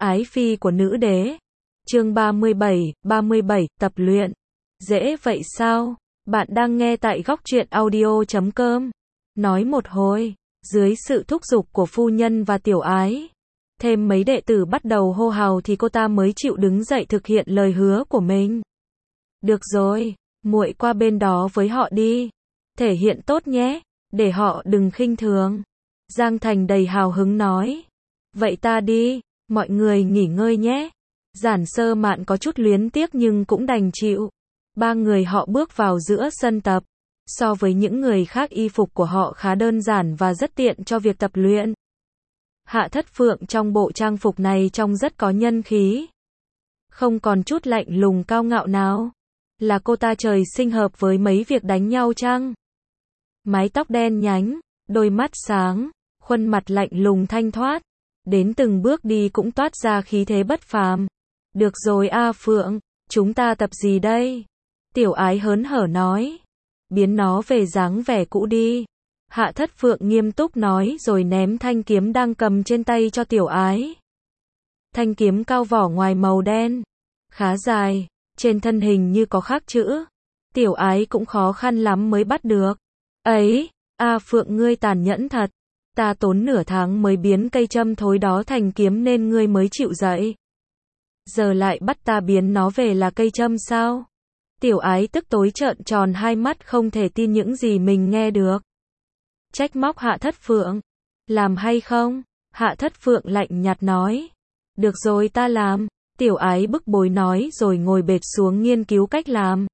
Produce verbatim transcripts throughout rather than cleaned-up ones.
Ái phi của nữ đế. Chương ba mươi bảy, ba mươi bảy, tập luyện. Dễ vậy sao? Bạn đang nghe tại góc truyện audio chấm com. Nói một hồi, dưới sự thúc giục của phu nhân và tiểu ái, thêm mấy đệ tử bắt đầu hô hào thì cô ta mới chịu đứng dậy thực hiện lời hứa của mình. Được rồi, muội qua bên đó với họ đi. Thể hiện tốt nhé, để họ đừng khinh thường. Giang Thành đầy hào hứng nói. Vậy ta đi, mọi người nghỉ ngơi nhé. Giản Sơ Mạn có chút luyến tiếc nhưng cũng đành chịu. Ba người họ bước vào giữa sân tập. So với những người khác y phục của họ khá đơn giản và rất tiện cho việc tập luyện. Hạ Thất Phượng trong bộ trang phục này trông rất có nhân khí. Không còn chút lạnh lùng cao ngạo nào. Là cô ta trời sinh hợp với mấy việc đánh nhau chăng? Mái tóc đen nhánh, đôi mắt sáng, khuôn mặt lạnh lùng thanh thoát. Đến từng bước đi cũng toát ra khí thế bất phàm. Được rồi A Phượng, chúng ta tập gì đây? Tiểu ái hớn hở nói. Biến nó về dáng vẻ cũ đi. Hạ Thất Phượng nghiêm túc nói rồi ném thanh kiếm đang cầm trên tay cho tiểu ái. Thanh kiếm cao vỏ ngoài màu đen. Khá dài, trên thân hình như có khắc chữ. Tiểu ái cũng khó khăn lắm mới bắt được. Ấy, A Phượng ngươi tàn nhẫn thật. Ta tốn nửa tháng mới biến cây châm thối đó thành kiếm nên ngươi mới chịu dậy. Giờ lại bắt ta biến nó về là cây châm sao? Tiểu ái tức tối trợn tròn hai mắt không thể tin những gì mình nghe được. Trách móc Hạ Thất Phượng. Làm hay không? Hạ Thất Phượng lạnh nhạt nói. Được rồi ta làm. Tiểu ái bức bối nói rồi ngồi bệt xuống nghiên cứu cách làm.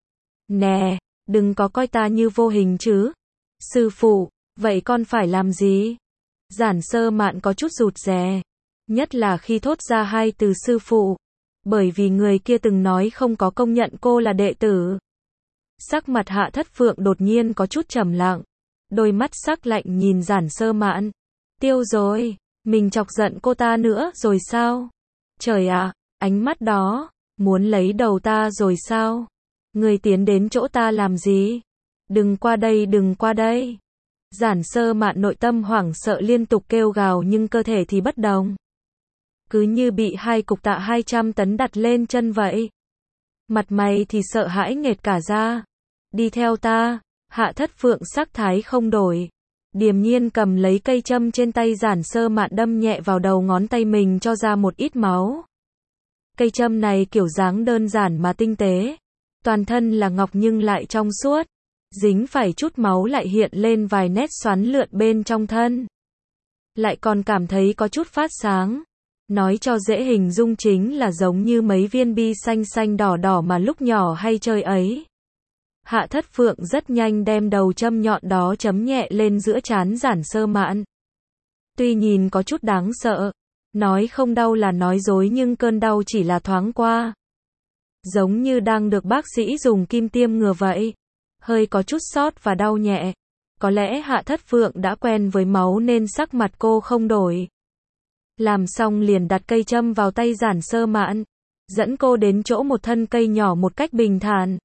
Nè, đừng có coi ta như vô hình chứ. Sư phụ, vậy con phải làm gì? Giản Sơ Mạn có chút rụt rè. Nhất là khi thốt ra hai từ sư phụ. Bởi vì người kia từng nói không có công nhận cô là đệ tử. Sắc mặt Hạ Thất Phượng đột nhiên có chút trầm lặng. Đôi mắt sắc lạnh nhìn Giản Sơ Mạn. Tiêu rồi, mình chọc giận cô ta nữa rồi sao? Trời ạ, ánh mắt đó, muốn lấy đầu ta rồi sao? Người tiến đến chỗ ta làm gì? Đừng qua đây, đừng qua đây. Giản Sơ Mạn nội tâm hoảng sợ liên tục kêu gào nhưng cơ thể thì bất động. Cứ như bị hai cục tạ hai trăm tấn đặt lên chân vậy. Mặt mày thì sợ hãi nghệt cả ra. Đi theo ta. Hạ Thất Phượng sắc thái không đổi. Điềm nhiên cầm lấy cây châm trên tay Giản Sơ Mạn đâm nhẹ vào đầu ngón tay mình cho ra một ít máu. Cây châm này kiểu dáng đơn giản mà tinh tế. Toàn thân là ngọc nhưng lại trong suốt. Dính phải chút máu lại hiện lên vài nét xoắn lượn bên trong thân. Lại còn cảm thấy có chút phát sáng. Nói cho dễ hình dung chính là giống như mấy viên bi xanh xanh đỏ đỏ mà lúc nhỏ hay chơi ấy. Hạ Thất Phượng rất nhanh đem đầu châm nhọn đó chấm nhẹ lên giữa trán Giản Sơ Mạn. Tuy nhìn có chút đáng sợ, nói không đau là nói dối nhưng cơn đau chỉ là thoáng qua. Giống như đang được bác sĩ dùng kim tiêm ngừa vậy. Hơi có chút sót và đau nhẹ. Có lẽ Hạ Thất Phượng đã quen với máu nên sắc mặt cô không đổi. Làm xong liền đặt cây châm vào tay Giản Sơ Mạn. Dẫn cô đến chỗ một thân cây nhỏ một cách bình thản.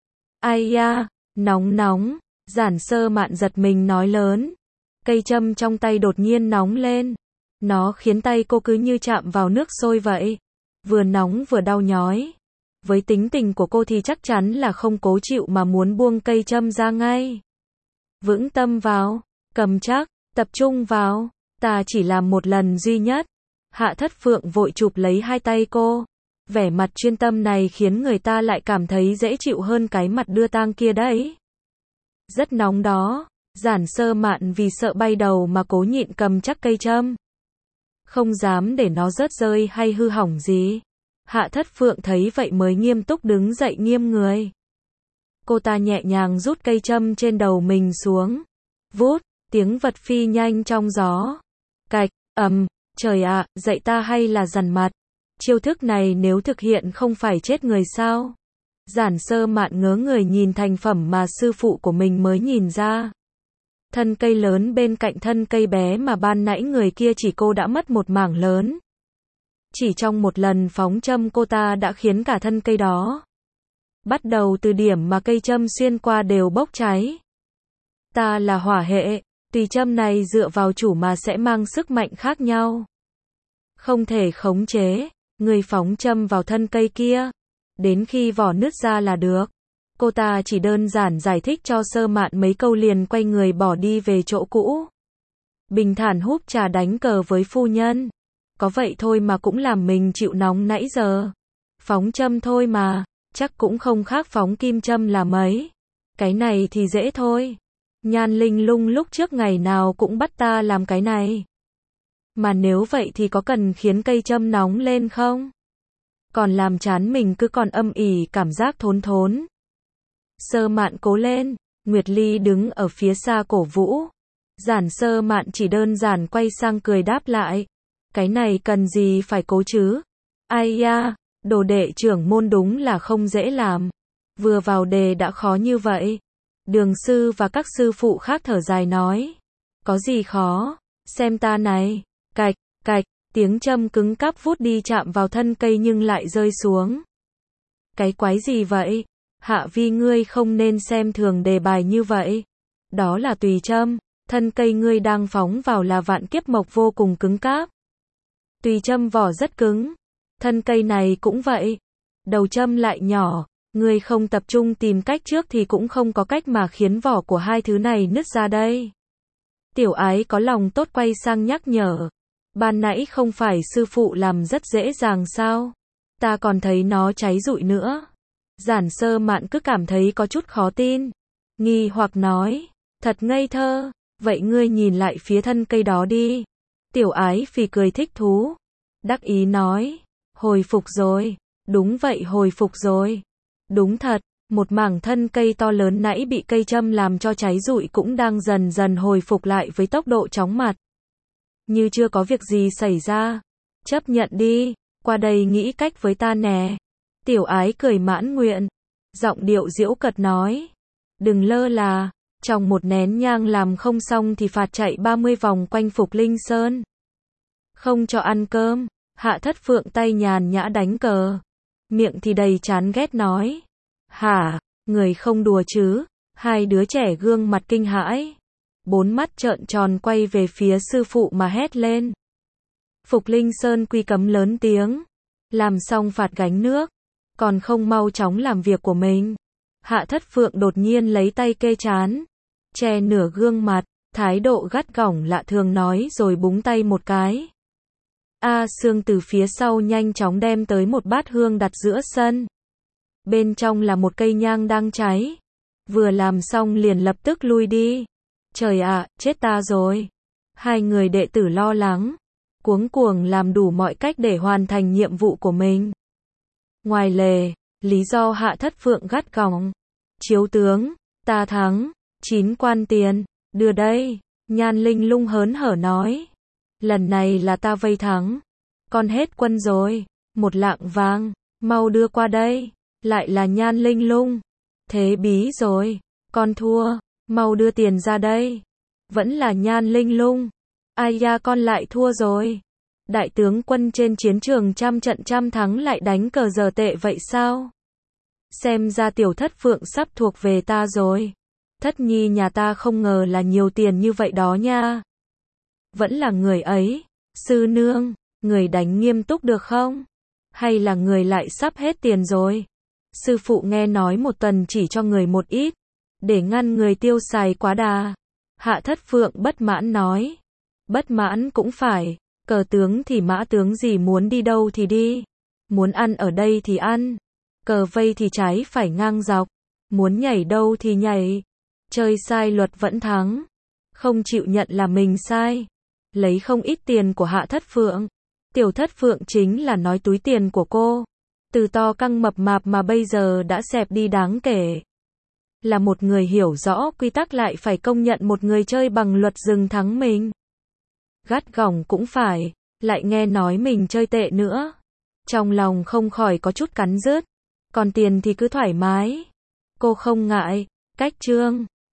Ai da, nóng nóng. Giản Sơ Mạn giật mình nói lớn. Cây châm trong tay đột nhiên nóng lên. Nó khiến tay cô cứ như chạm vào nước sôi vậy. Vừa nóng vừa đau nhói. Với tính tình của cô thì chắc chắn là không cố chịu mà muốn buông cây châm ra ngay. Vững tâm vào, cầm chắc, tập trung vào, ta chỉ làm một lần duy nhất. Hạ Thất Phượng vội chụp lấy hai tay cô. Vẻ mặt chuyên tâm này khiến người ta lại cảm thấy dễ chịu hơn cái mặt đưa tang kia đấy. Rất nóng đó. Giản Sơ Mạn vì sợ bay đầu mà cố nhịn cầm chắc cây châm. Không dám để nó rớt rơi hay hư hỏng gì. Hạ Thất Phượng thấy vậy mới nghiêm túc đứng dậy nghiêm người. Cô ta nhẹ nhàng rút cây châm trên đầu mình xuống. Vút, tiếng vật phi nhanh trong gió. Cạch, ầm, trời ạ, dạy ta hay là dằn mặt. Chiêu thức này nếu thực hiện không phải chết người sao? Giản Sơ Mạn ngớ người nhìn thành phẩm mà sư phụ của mình mới nhìn ra. Thân cây lớn bên cạnh thân cây bé mà ban nãy người kia chỉ cô đã mất một mảng lớn. Chỉ trong một lần phóng châm cô ta đã khiến cả thân cây đó. Bắt đầu từ điểm mà cây châm xuyên qua đều bốc cháy. Ta là hỏa hệ, tùy châm này dựa vào chủ mà sẽ mang sức mạnh khác nhau. Không thể khống chế, người phóng châm vào thân cây kia, đến khi vỏ nứt ra là được. Cô ta chỉ đơn giản giải thích cho Sơ Mạn mấy câu liền quay người bỏ đi về chỗ cũ. Bình thản húp trà đánh cờ với phu nhân. Có vậy thôi mà cũng làm mình chịu nóng nãy giờ. Phóng châm thôi mà, chắc cũng không khác phóng kim châm là mấy. Cái này thì dễ thôi. Nhan Linh Lung lúc trước ngày nào cũng bắt ta làm cái này. Mà nếu vậy thì có cần khiến cây châm nóng lên không? Còn làm chán mình cứ còn âm ỉ cảm giác thốn thốn. Sơ Mạn cố lên, Nguyệt Ly đứng ở phía xa cổ vũ. Giản Sơ Mạn chỉ đơn giản quay sang cười đáp lại. Cái này cần gì phải cố chứ? Ai da, đồ đệ trưởng môn đúng là không dễ làm. Vừa vào đề đã khó như vậy. Đường sư và các sư phụ khác thở dài nói. Có gì khó, xem ta này. Cạch, cạch, tiếng châm cứng cáp vút đi chạm vào thân cây nhưng lại rơi xuống. Cái quái gì vậy? Hạ Vi ngươi không nên xem thường đề bài như vậy. Đó là tùy châm, thân cây ngươi đang phóng vào là vạn kiếp mộc vô cùng cứng cáp. Tùy châm vỏ rất cứng, thân cây này cũng vậy. Đầu châm lại nhỏ, ngươi không tập trung tìm cách trước thì cũng không có cách mà khiến vỏ của hai thứ này nứt ra đây. Tiểu Ái có lòng tốt quay sang nhắc nhở. Ban nãy không phải sư phụ làm rất dễ dàng sao? Ta còn thấy nó cháy rụi nữa. Giản Sơ Mạn cứ cảm thấy có chút khó tin. Nghi hoặc nói, thật ngây thơ, vậy ngươi nhìn lại phía thân cây đó đi. Tiểu Ái phì cười thích thú. Đắc ý nói, hồi phục rồi, đúng vậy hồi phục rồi. Đúng thật, một mảng thân cây to lớn nãy bị cây châm làm cho cháy rụi cũng đang dần dần hồi phục lại với tốc độ chóng mặt. Như chưa có việc gì xảy ra. Chấp nhận đi, qua đây nghĩ cách với ta nè. Tiểu Ái cười mãn nguyện. Giọng điệu giễu cợt nói. Đừng lơ là, trong một nén nhang làm không xong thì phạt chạy ba mươi vòng quanh Phục Linh Sơn. Không cho ăn cơm, Hạ Thất Phượng tay nhàn nhã đánh cờ. Miệng thì đầy chán ghét nói. Hả, người không đùa chứ? Hai đứa trẻ gương mặt kinh hãi. Bốn mắt trợn tròn quay về phía sư phụ mà hét lên. Phục Linh Sơn quy cấm lớn tiếng. Làm xong phạt gánh nước. Còn không mau chóng làm việc của mình. Hạ Thất Phượng đột nhiên lấy tay kê trán. Che nửa gương mặt. Thái độ gắt gỏng lạ thường nói rồi búng tay một cái. A Sương từ phía sau nhanh chóng đem tới một bát hương đặt giữa sân. Bên trong là một cây nhang đang cháy. Vừa làm xong liền lập tức lui đi. Trời ạ, à, chết ta rồi. Hai người đệ tử lo lắng. Cuống cuồng làm đủ mọi cách để hoàn thành nhiệm vụ của mình. Ngoài lề, lý do Hạ Thất Phượng gắt gỏng. Chiếu tướng, ta thắng. Chín quan tiền, đưa đây. Nhan Linh Lung hớn hở nói. Lần này là ta vây thắng. Con hết quân rồi. Một lạng vàng, mau đưa qua đây. Lại là Nhan Linh Lung. Thế bí rồi. Con thua, mau đưa tiền ra đây. Vẫn là Nhan Linh Lung. Ai da con lại thua rồi. Đại tướng quân trên chiến trường trăm trận trăm thắng lại đánh cờ giờ tệ vậy sao? Xem ra tiểu Thất Phượng sắp thuộc về ta rồi. Thất nhi nhà ta không ngờ là nhiều tiền như vậy đó nha. Vẫn là người ấy. Sư nương, người đánh nghiêm túc được không? Hay là người lại sắp hết tiền rồi? Sư phụ nghe nói một tuần chỉ cho người một ít. Để ngăn người tiêu xài quá đà. Hạ Thất Phượng bất mãn nói. Bất mãn cũng phải. Cờ tướng thì mã tướng gì muốn đi đâu thì đi. Muốn ăn ở đây thì ăn. Cờ vây thì trái phải ngang dọc. Muốn nhảy đâu thì nhảy. Chơi sai luật vẫn thắng. Không chịu nhận là mình sai. Lấy không ít tiền của Hạ Thất Phượng. Tiểu Thất Phượng chính là nói túi tiền của cô. Từ to căng mập mạp mà bây giờ đã xẹp đi đáng kể. Là một người hiểu rõ quy tắc lại phải công nhận một người chơi bằng luật rừng thắng mình. Gắt gỏng cũng phải, lại nghe nói mình chơi tệ nữa. Trong lòng không khỏi có chút cắn rứt. Còn tiền thì cứ thoải mái. Cô không ngại, cách chương.